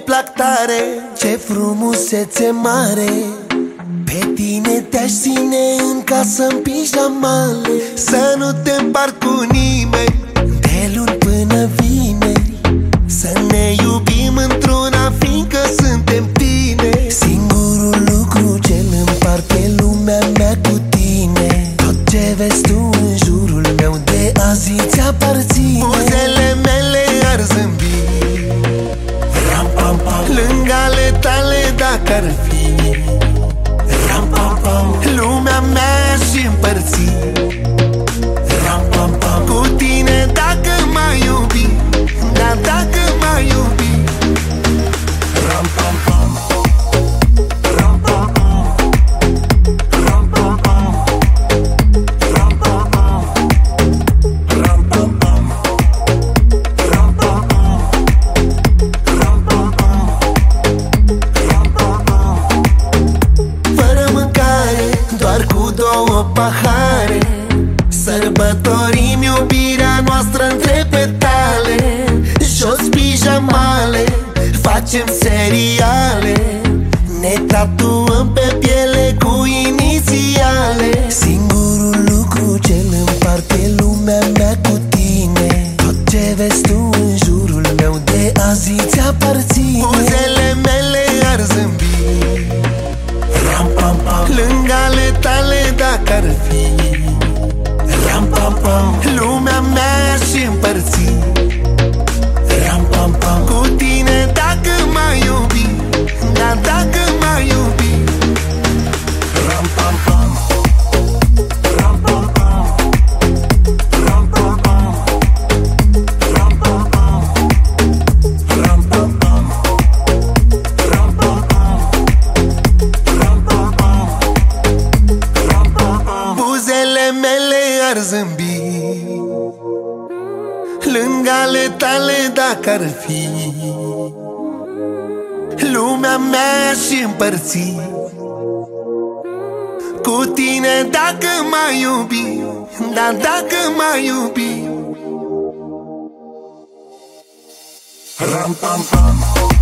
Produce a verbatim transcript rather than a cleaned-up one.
plac tare, ce frumusețe mare. Pe tine te-aș ține în casă în pijamale, să nu te împart cu nimeni, de luni până vineri. Să ne iubim într-una, fiindcă suntem tine. Singurul lucru ce-l împart e lumea mea cu tine. Tot ce vezi tu în jurul meu de azi ți aparține. Buzele mele ar zâmbi, ram, pam, pam, lângă ale tale dacă ar fi, ram, pam, pam, lumea mea și împărți, ram, pam, pam, cu tine dacă m-ai iubi, dar dacă m-ai iubi, ram, pam, pam, ram, pam, pam, ram, pam, pam, ram, pam, pam, ram, pam, pam, ram, pam, pam, ram, pam, pam, ram, pam, pam. Fără mâncare, doar cu două pahare, sărbătorim iubirea noastră între petale. Jos pijamale, facem seriale, ne tatuăm pe piele cu inițiale. Singurul lucru ce-l împart e lumea mea cu tine. Tot ce vezi tu în jurul meu de azi ți aparține. Buzele mele ar zâmbi, ram, pam, pam, lângă ale tale dacă ar fi, ram, pam, pam, lumea mea și împărți, ram, pam, pam, cu tine dacă m-ai iubi, dar dacă m-ai iubi, ram, pam, pam, ram, pam, pam, ram, pam, pam, ram, pam, pam, ram, pam, pam, ram, pam, pam, ram, pam, pam, ram, pam, pam. Buzele mele ar zâmbi, lângă ale tale dacă ar fi, lumea mea și împărți, cu tine dacă m-ai iubi, dar dacă m-ai iubi, ram, pam, pam.